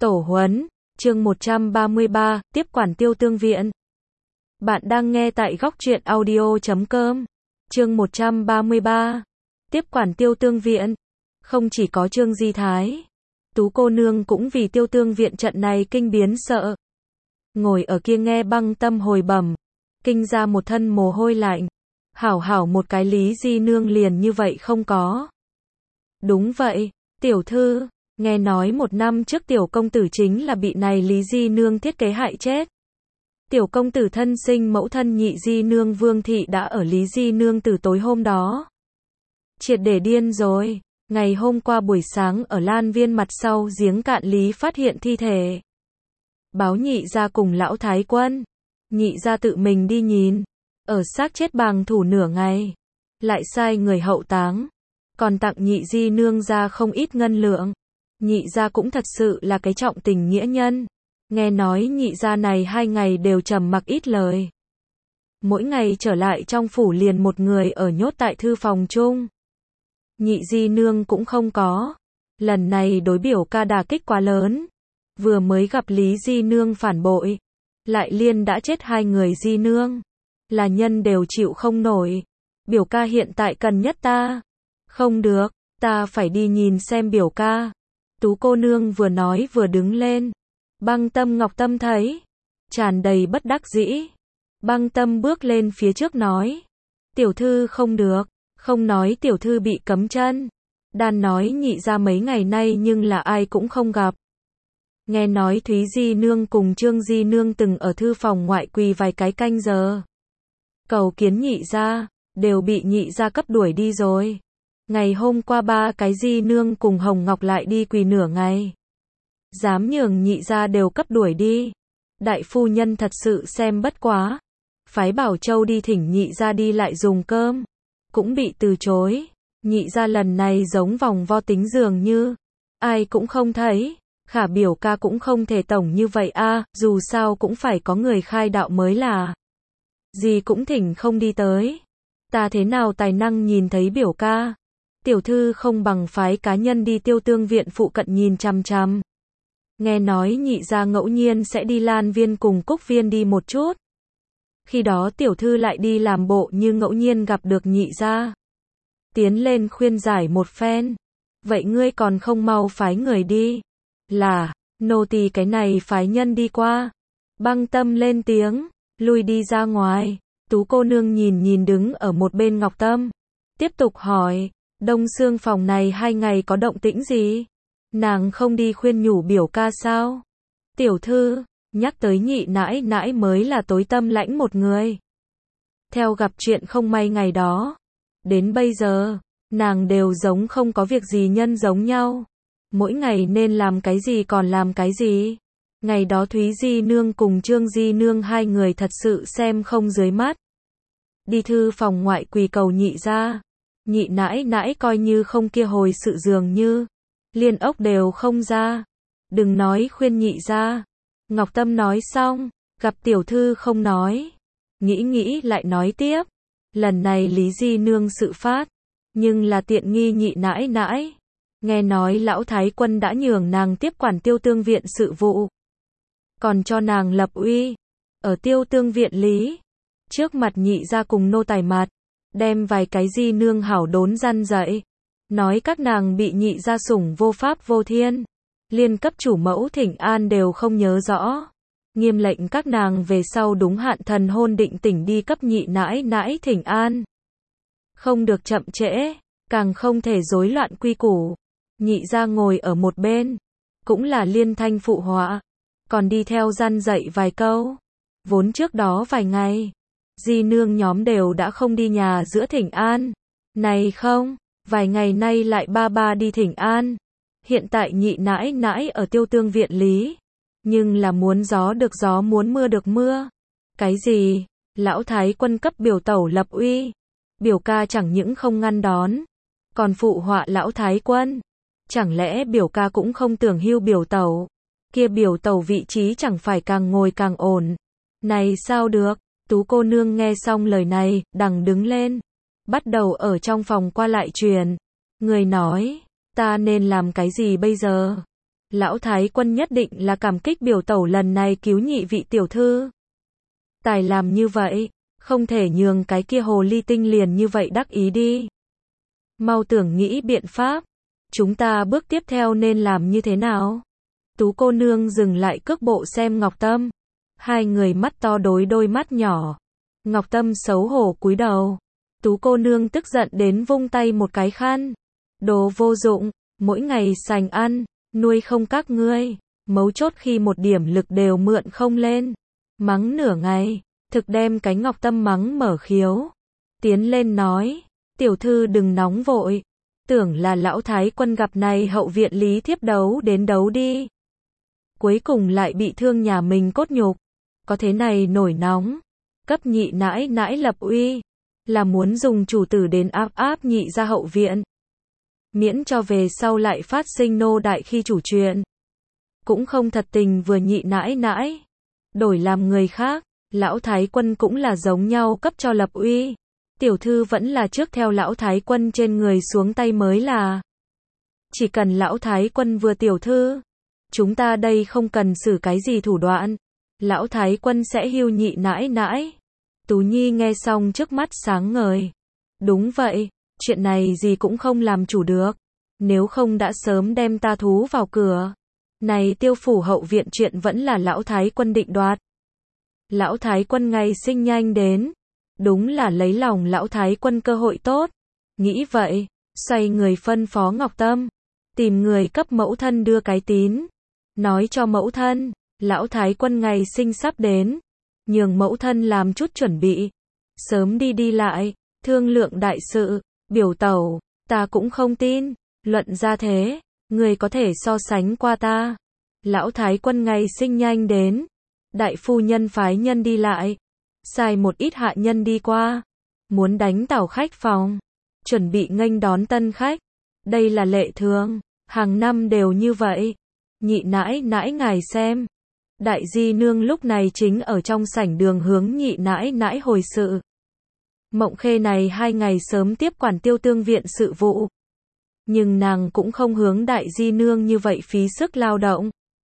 Tổ huấn, chương 133, tiếp quản Tiêu Tương Viện. Bạn đang nghe tại góc truyện audio.com. Chương 133, tiếp quản Tiêu Tương Viện. Không chỉ có Trương Di Thái, Tú cô nương cũng vì Tiêu Tương Viện trận này kinh biến sợ. Ngồi ở kia nghe Băng Tâm hồi bẩm, kinh ra một thân mồ hôi lạnh. Hảo một cái Lý Di nương liền như vậy không có. Đúng vậy, tiểu thư, nghe nói 1 năm trước tiểu công tử chính là bị này Lý Di nương thiết kế hại chết. Tiểu công tử thân sinh mẫu thân Nhị Di nương Vương thị đã ở Lý Di nương từ tối hôm đó triệt để điên rồi. Ngày hôm qua buổi sáng ở Lan Viên mặt sau giếng cạn Lý phát hiện thi thể. Báo Nhị gia cùng lão thái quân. Nhị gia tự mình đi nhìn, ở xác chết bàng thủ nửa ngày, lại sai người hậu táng, còn tặng Nhị Di nương ra không ít ngân lượng. Nhị gia cũng thật sự là cái trọng tình nghĩa nhân. Nghe nói nhị gia này 2 ngày đều trầm mặc ít lời. Mỗi ngày trở lại trong phủ liền một người ở nhốt tại thư phòng chung. Nhị Di nương cũng không có. Lần này đối biểu ca đả kích quá lớn. Vừa mới gặp Lý Di nương phản bội, lại liên đã chết 2 người Di nương. Là nhân đều chịu không nổi. Biểu ca hiện tại cần nhất ta. Không được, ta phải đi nhìn xem biểu ca. Tú cô nương vừa nói vừa đứng lên. Băng Tâm Ngọc Tâm thấy, tràn đầy bất đắc dĩ. Băng Tâm bước lên phía trước nói, tiểu thư không được, không nói tiểu thư bị cấm chân. Đàn nói nhị ra mấy ngày nay nhưng là ai cũng không gặp. Nghe nói Thúy Di nương cùng Trương Di nương từng ở thư phòng ngoại quỳ vài cái canh giờ. Cầu kiến nhị ra, đều bị nhị ra cấp đuổi đi rồi. Ngày hôm qua 3 cái Di nương cùng Hồng Ngọc lại đi quỳ nửa ngày. Dám nhường nhị ra đều cấp đuổi đi. Đại phu nhân thật sự xem bất quá. Phái Bảo Châu đi thỉnh nhị ra đi lại dùng cơm. Cũng bị từ chối. Nhị ra lần này giống vòng vo tính dường như. Ai cũng không thấy. Khả biểu ca cũng không thể tổng như vậy a, dù sao cũng phải có người khai đạo mới là. Gì cũng thỉnh không đi tới. Ta thế nào tài năng nhìn thấy biểu ca. Tiểu thư không bằng phái cá nhân đi Tiêu Tương Viện phụ cận nhìn chằm chằm. Nghe nói nhị gia ngẫu nhiên sẽ đi Lan Viên cùng Cúc Viên đi một chút. Khi đó tiểu thư lại đi làm bộ như ngẫu nhiên gặp được nhị gia. Tiến lên khuyên giải một phen. Vậy ngươi còn không mau phái người đi. Là, nô tỳ cái này phái nhân đi qua. Băng Tâm lên tiếng, lui đi ra ngoài. Tú cô nương nhìn đứng ở một bên Ngọc Tâm. Tiếp tục hỏi, Đông Xương phòng này 2 ngày có động tĩnh gì? Nàng không đi khuyên nhủ biểu ca sao? Tiểu thư, nhắc tới nhị nãi nãi mới là tối tâm lãnh một người. Theo gặp chuyện không may ngày đó, đến bây giờ, nàng đều giống không có việc gì nhân giống nhau. Mỗi ngày nên làm cái gì còn làm cái gì. Ngày đó Thúy Di nương cùng Trương Di nương 2 người thật sự xem không dưới mắt. Đi thư phòng ngoại quỳ cầu nhị ra. Nhị nãi nãi coi như không kia hồi sự dường như. Liên ốc đều không ra. Đừng nói khuyên nhị ra. Ngọc Tâm nói xong, gặp tiểu thư không nói. Nghĩ lại nói tiếp. Lần này Lý Di nương sự phát. Nhưng là tiện nghi nhị nãi nãi. Nghe nói lão thái quân đã nhường nàng tiếp quản Tiêu Tương Viện sự vụ. Còn cho nàng lập uy. Ở Tiêu Tương Viện Lý. Trước mặt nhị ra cùng nô tài mặt. Đem vài cái Di nương hảo đốn răn dậy. Nói các nàng bị nhị gia sủng vô pháp vô thiên. Liên cấp chủ mẫu thỉnh an đều không nhớ rõ. Nghiêm lệnh các nàng về sau đúng hạn thần hôn định tỉnh đi cấp nhị nãi nãi thỉnh an. Không được chậm trễ, càng không thể rối loạn quy củ. Nhị gia ngồi ở một bên. Cũng là liên thanh phụ họa. Còn đi theo răn dạy vài câu. Vốn trước đó vài ngày, Di nương nhóm đều đã không đi nhà giữa thỉnh an. Này không, vài ngày nay lại ba đi thỉnh an. Hiện tại nhị nãi nãi ở Tiêu Tương Viện Lý. Nhưng là muốn gió được gió muốn mưa được mưa. Cái gì? Lão thái quân cấp biểu tẩu lập uy. Biểu ca chẳng những không ngăn đón. Còn phụ họa lão thái quân. Chẳng lẽ biểu ca cũng không tưởng hưu biểu tẩu. Kia biểu tẩu vị trí chẳng phải càng ngồi càng ổn. Này sao được? Tú cô nương nghe xong lời này, đằng đứng lên. Bắt đầu ở trong phòng qua lại truyền. Người nói, ta nên làm cái gì bây giờ? Lão Thái Quân nhất định là cảm kích biểu tẩu lần này cứu nhị vị tiểu thư. Tài làm như vậy, không thể nhường cái kia hồ ly tinh liền như vậy đắc ý đi. Mau tưởng nghĩ biện pháp. Chúng ta bước tiếp theo nên làm như thế nào? Tú cô nương dừng lại cước bộ xem Ngọc Tâm. Hai người mắt to đối đôi mắt nhỏ. Ngọc Tâm xấu hổ cúi đầu. Tú cô nương tức giận đến vung tay một cái khăn. Đồ vô dụng, mỗi ngày sành ăn, nuôi không các ngươi. Mấu chốt khi một điểm lực đều mượn không lên. Mắng nửa ngày, thực đem cái Ngọc Tâm mắng mở khiếu. Tiến lên nói, tiểu thư đừng nóng vội. Tưởng là lão Thái Quân gặp này hậu viện Lý Thiếp đấu đến đấu đi. Cuối cùng lại bị thương nhà mình cốt nhục. Có thế này nổi nóng. Cấp nhị nãi nãi lập uy. Là muốn dùng chủ tử đến áp nhị ra hậu viện. Miễn cho về sau lại phát sinh nô đại khi chủ chuyện. Cũng không thật tình vừa nhị nãi nãi. Đổi làm người khác, lão Thái Quân cũng là giống nhau cấp cho lập uy. Tiểu thư vẫn là trước theo lão Thái Quân trên người xuống tay mới là. Chỉ cần lão Thái Quân vừa tiểu thư, chúng ta đây không cần xử cái gì thủ đoạn. Lão Thái Quân sẽ hưu nhị nãi nãi. Tú Nhi nghe xong trước mắt sáng ngời. Đúng vậy, chuyện này gì cũng không làm chủ được. Nếu không đã sớm đem ta thú vào cửa. Này Tiêu phủ hậu viện chuyện vẫn là lão Thái Quân định đoạt. Lão Thái Quân ngày sinh nhanh đến. Đúng là lấy lòng lão Thái Quân cơ hội tốt. Nghĩ vậy, xoay người phân phó Ngọc Tâm. Tìm người cấp mẫu thân đưa cái tín. Nói cho mẫu thân, lão Thái Quân ngày sinh sắp đến. Nhường mẫu thân làm chút chuẩn bị. Sớm đi lại, thương lượng đại sự, biểu tẩu, ta cũng không tin. Luận ra thế, người có thể so sánh qua ta. Lão Thái Quân ngày sinh nhanh đến. Đại phu nhân phái nhân đi lại. Sai một ít hạ nhân đi qua. Muốn đánh tảo khách phòng. Chuẩn bị nghênh đón tân khách. Đây là lệ thường. Hàng năm đều như vậy. Nhị nãi nãi ngài xem. Đại di nương lúc này chính ở trong sảnh đường hướng nhị nãi nãi hồi sự. Mộng Khê này 2 ngày sớm tiếp quản Tiêu Tương viện sự vụ. Nhưng nàng cũng không hướng đại di nương như vậy phí sức lao động.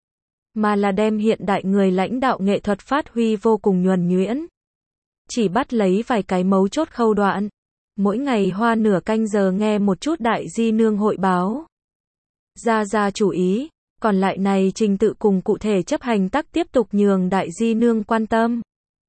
Mà là đem hiện đại người lãnh đạo nghệ thuật phát huy vô cùng nhuần nhuyễn. Chỉ bắt lấy vài cái mấu chốt khâu đoạn. Mỗi ngày hoa nửa canh giờ nghe một chút đại di nương hội báo. Ra chủ ý. Còn lại này trình tự cùng cụ thể chấp hành tắc tiếp tục nhường đại di nương quan tâm.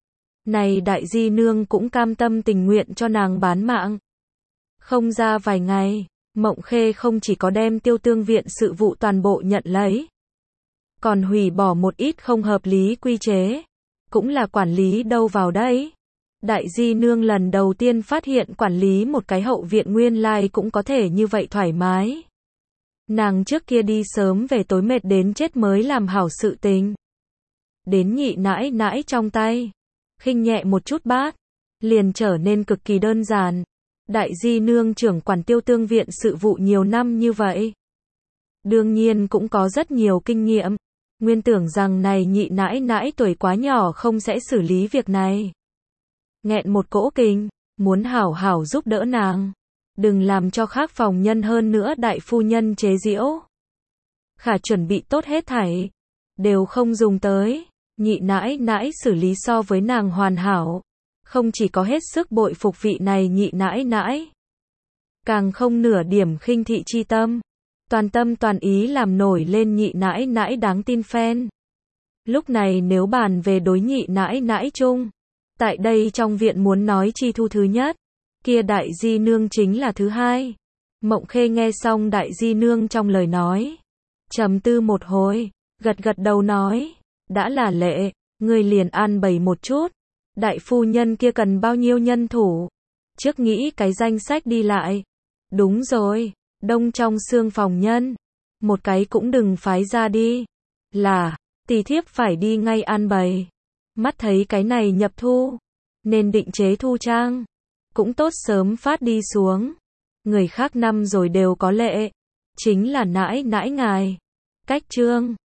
Này đại di nương cũng cam tâm tình nguyện cho nàng bán mạng. Không ra vài ngày, Mộng Khê không chỉ có đem Tiêu Tương viện sự vụ toàn bộ nhận lấy. Còn hủy bỏ một ít không hợp lý quy chế. Cũng là quản lý đâu vào đấy. Đại di nương lần đầu tiên phát hiện quản lý một cái hậu viện nguyên lai cũng có thể như vậy thoải mái. Nàng trước kia đi sớm về tối mệt đến chết mới làm hảo sự tình. Đến nhị nãi nãi trong tay. Khinh nhẹ một chút bát. Liền trở nên cực kỳ đơn giản. Đại di nương trưởng quản Tiêu Tương viện sự vụ nhiều năm như vậy. Đương nhiên cũng có rất nhiều kinh nghiệm. Nguyên tưởng rằng này nhị nãi nãi tuổi quá nhỏ không sẽ xử lý việc này. Nghẹn một cỗ kinh. Muốn hảo hảo giúp đỡ nàng. Đừng làm cho khác phòng nhân hơn nữa đại phu nhân chế giễu. Khả chuẩn bị tốt hết thảy. Đều không dùng tới. Nhị nãi nãi xử lý so với nàng hoàn hảo. Không chỉ có hết sức bội phục vị này nhị nãi nãi. Càng không nửa điểm khinh thị chi tâm. Toàn tâm toàn ý làm nổi lên nhị nãi nãi đáng tin phen. Lúc này nếu bàn về đối nhị nãi nãi chung. Tại đây trong viện muốn nói chi thu thứ nhất. Kia đại di nương chính là thứ hai. Mộng Khê nghe xong đại di nương trong lời nói. Trầm tư một hồi. Gật đầu nói. Đã là lệ. Người liền an bày một chút. Đại phu nhân kia cần bao nhiêu nhân thủ. Trước nghĩ cái danh sách đi lại. Đúng rồi. Đông trong xương phòng nhân. Một cái cũng đừng phái ra đi. Là. Tỷ thiếp phải đi ngay an bày. Mắt thấy cái này nhập thu. Nên định chế thu trang. Cũng tốt sớm phát đi xuống. Người khác năm rồi đều có lệ. Chính là nãi nãi ngài. Cách chương.